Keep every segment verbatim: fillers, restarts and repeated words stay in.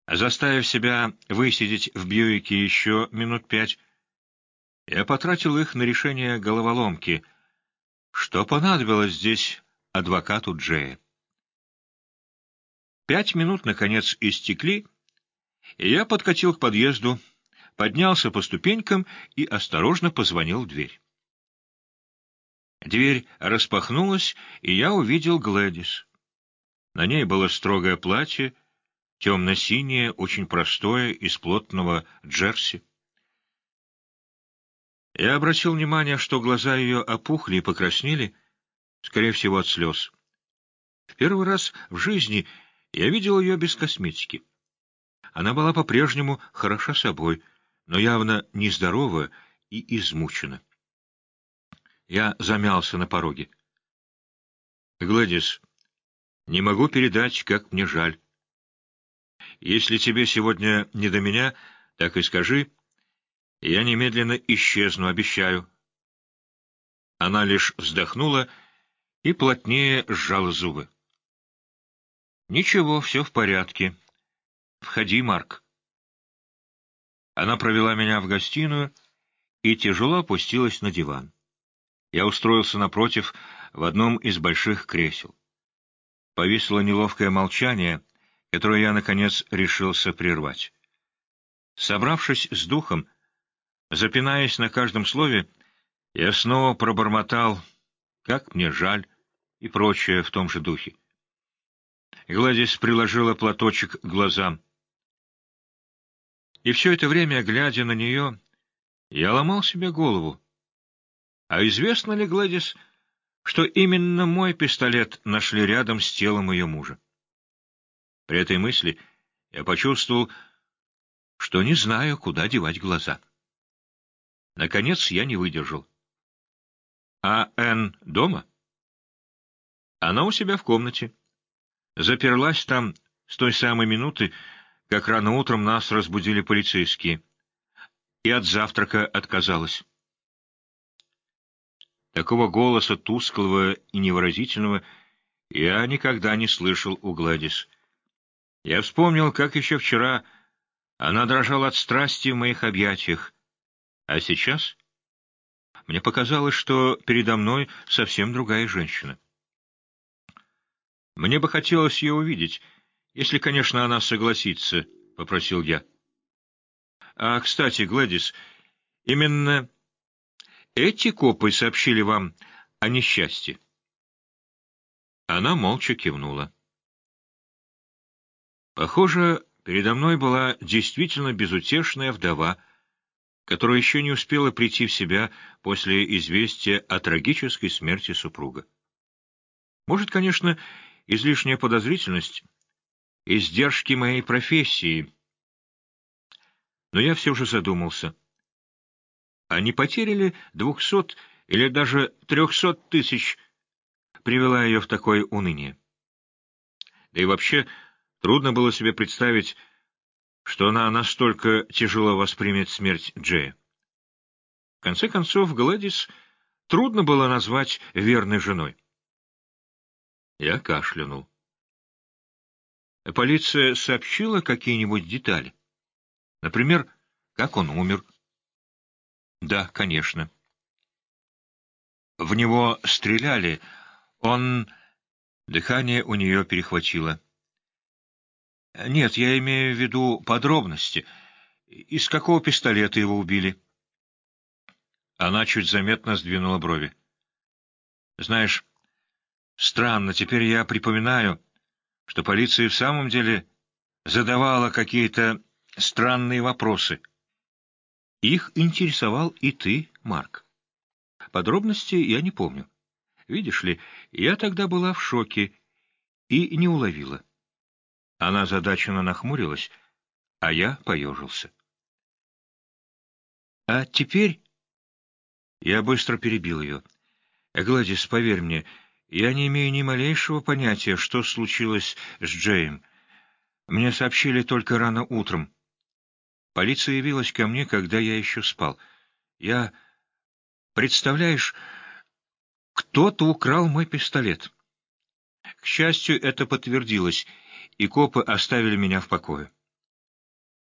Заставив себя высидеть в Бьюике еще минут пять, я потратил их на решение головоломки, что понадобилось здесь адвокату Джея. Пять минут, наконец, истекли, и я подкатил к подъезду, поднялся по ступенькам и осторожно позвонил в дверь. Дверь распахнулась, и я увидел Глэдис. На ней было строгое платье, темно-синее, очень простое, из плотного джерси. Я обратил внимание, что глаза ее опухли и покраснели, скорее всего, от слез. В первый раз в жизни я видел ее без косметики. Она была по-прежнему хороша собой, но явно нездорова и измучена. Я замялся на пороге. «Гладис, не могу передать, как мне жаль. Если тебе сегодня не до меня, так и скажи. Я немедленно исчезну, обещаю». Она лишь вздохнула и плотнее сжала зубы. «Ничего, все в порядке. Входи, Марк». Она провела меня в гостиную и тяжело опустилась на диван. Я устроился напротив в одном из больших кресел. Повисло неловкое молчание, которое я, наконец, решился прервать. Собравшись с духом, запинаясь на каждом слове, я снова пробормотал «как мне жаль» и прочее в том же духе. Гладис приложила платочек к глазам. И все это время, глядя на нее, я ломал себе голову. А известно ли Гладис, что именно мой пистолет нашли рядом с телом ее мужа? При этой мысли я почувствовал, что не знаю, куда девать глаза. Наконец я не выдержал. «А Энн дома?» «Она у себя в комнате. Заперлась там с той самой минуты, как рано утром нас разбудили полицейские, и от завтрака отказалась». Такого голоса, тусклого и невыразительного, я никогда не слышал у Гладис. Я вспомнил, как еще вчера она дрожала от страсти в моих объятиях, а сейчас мне показалось, что передо мной совсем другая женщина. «Мне бы хотелось ее увидеть, если, конечно, она согласится», — попросил я. «А, кстати, Гладис, именно эти копы сообщили вам о несчастье?» Она молча кивнула. Похоже, передо мной была действительно безутешная вдова, которая еще не успела прийти в себя после известия о трагической смерти супруга. Может, конечно, излишняя подозрительность, издержки моей профессии, но я все же задумался. А не потеря ли двухсот или даже трехсот тысяч привела ее в такое уныние? Да и вообще, трудно было себе представить, что она настолько тяжело воспримет смерть Джея. В конце концов, Гладис трудно было назвать верной женой. Я кашлянул. Полиция сообщила какие-нибудь детали? Например, как он умер? Да, конечно. В него стреляли. Он... Дыхание у нее перехватило. Нет, я имею в виду подробности. Из какого пистолета его убили? Она чуть заметно сдвинула брови. Знаешь, странно, теперь я припоминаю, что полиция в самом деле задавала какие-то странные вопросы. Их интересовал и ты, Марк. Подробностей я не помню. Видишь ли, я тогда была в шоке и не уловила. Она озадаченно нахмурилась, а я поежился. А теперь... Я быстро перебил ее. Гладис, поверь мне, я не имею ни малейшего понятия, что случилось с Джеем. Мне сообщили только рано утром. Полиция явилась ко мне, когда я еще спал. Я... Представляешь, кто-то украл мой пистолет. К счастью, это подтвердилось, и копы оставили меня в покое.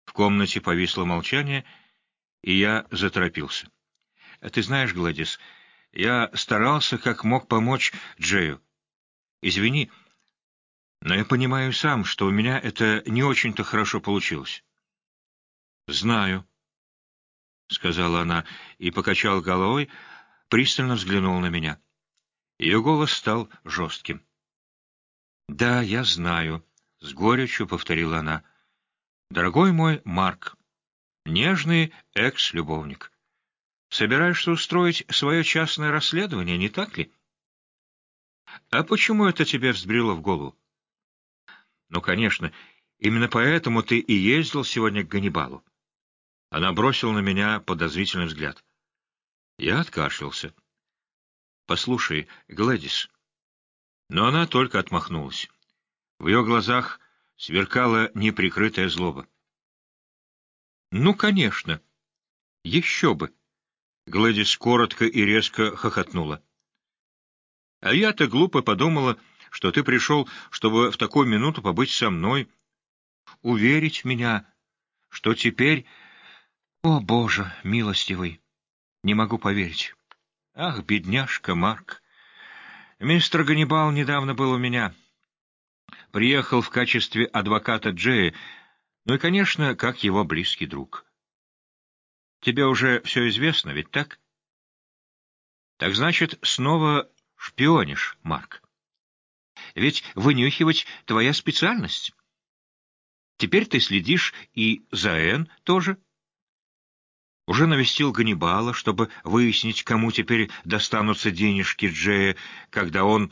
В комнате повисло молчание, и я заторопился. «Ты знаешь, Гладис, я старался как мог помочь Джею. Извини, но я понимаю сам, что у меня это не очень-то хорошо получилось». «Знаю», — сказала она и покачала головой, пристально взглянула на меня. Ее голос стал жестким. «Да, я знаю», — с горечью повторила она. «Дорогой мой Марк, нежный экс-любовник, собираешься устроить свое частное расследование, не так ли? А почему это тебе взбрело в голову? Ну, конечно, именно поэтому ты и ездил сегодня к Ганнибалу». Она бросила на меня подозрительный взгляд. Я откашлялся. «Послушай, Глэдис...» Но она только отмахнулась. В ее глазах сверкала неприкрытая злоба. «Ну, конечно! Еще бы!» Глэдис коротко и резко хохотнула. «А я-то глупо подумала, что ты пришел, чтобы в такую минуту побыть со мной, уверить меня, что теперь... О, Боже, милостивый! Не могу поверить. Ах, бедняжка Марк! Мистер Ганнибал недавно был у меня. Приехал в качестве адвоката Джея, ну и, конечно, как его близкий друг. Тебе уже все известно, ведь так? Так значит, снова шпионишь, Марк. Ведь вынюхивать твоя специальность. Теперь ты следишь и за Энн тоже. Уже навестил Ганнибала, чтобы выяснить, кому теперь достанутся денежки Джея, когда он...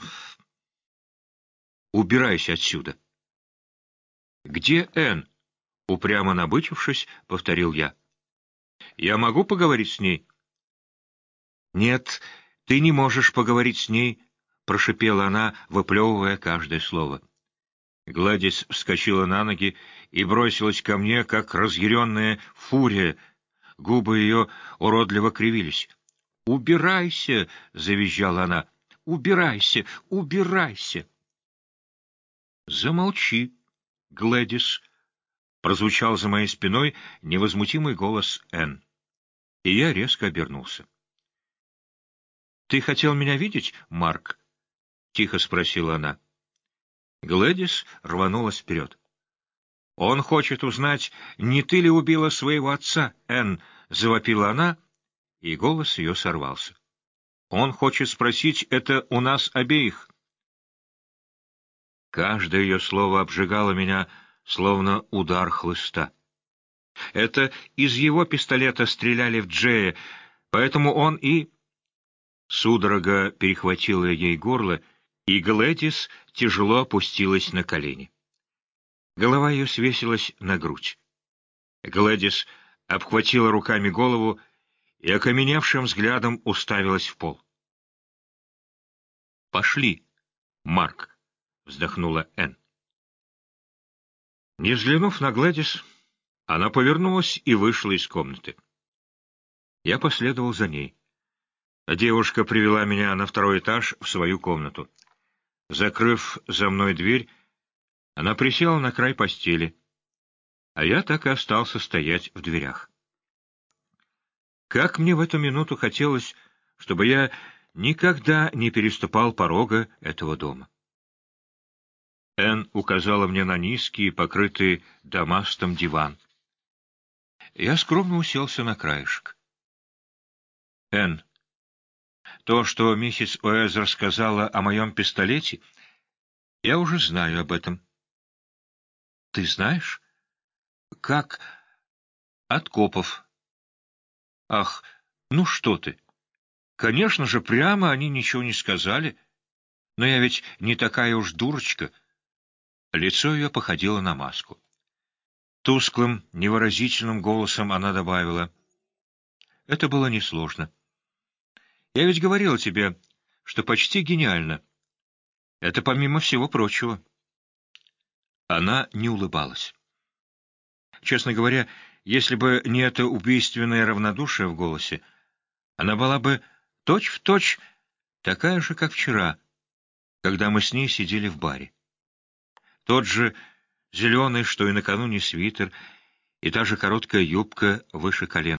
Убирайся отсюда. Где Энн? Упрямо набычившись, повторил я. Я могу поговорить с ней? Нет, ты не можешь поговорить с ней, прошипела она, выплевывая каждое слово. Гладис вскочила на ноги и бросилась ко мне, как разъяренная фурия. Губы ее уродливо кривились. «Убирайся!» — завизжала она. «Убирайся! Убирайся!» «Замолчи, Глэдис!» — прозвучал за моей спиной невозмутимый голос Энн. И я резко обернулся. «Ты хотел меня видеть, Марк?» — тихо спросила она. Глэдис рванулась вперед. «Он хочет узнать, не ты ли убила своего отца, Энн?» — завопила она, и голос ее сорвался. «Он хочет спросить это у нас обеих». Каждое ее слово обжигало меня, словно удар хлыста. Это из его пистолета стреляли в Джея, поэтому он и... Судорога перехватила ей горло, и Глэдис тяжело опустилась на колени. Голова ее свесилась на грудь. Глэдис обхватила руками голову и окаменевшим взглядом уставилась в пол. «Пошли, Марк», — вздохнула Энн. Не взглянув на Глэдис, она повернулась и вышла из комнаты. Я последовал за ней. Девушка привела меня на второй этаж в свою комнату. Закрыв за мной дверь, она присела на край постели, а я так и остался стоять в дверях. Как мне в эту минуту хотелось, чтобы я никогда не переступал порога этого дома. Энн указала мне на низкий, покрытый дамастом диван. Я скромно уселся на краешек. «Энн, то, что миссис Уэзер сказала о моем пистолете, я уже знаю об этом». «Ты знаешь? Как?» «От копов». «Ах, ну что ты! Конечно же, прямо они ничего не сказали. Но я ведь не такая уж дурочка». Лицо ее походило на маску. Тусклым, невыразительным голосом она добавила: «Это было несложно. Я ведь говорила тебе, что почти гениально. Это помимо всего прочего». Она не улыбалась. Честно говоря, если бы не это убийственное равнодушие в голосе, она была бы точь-в-точь такая же, как вчера, когда мы с ней сидели в баре. Тот же зеленый, что и накануне свитер, и та же короткая юбка выше колен.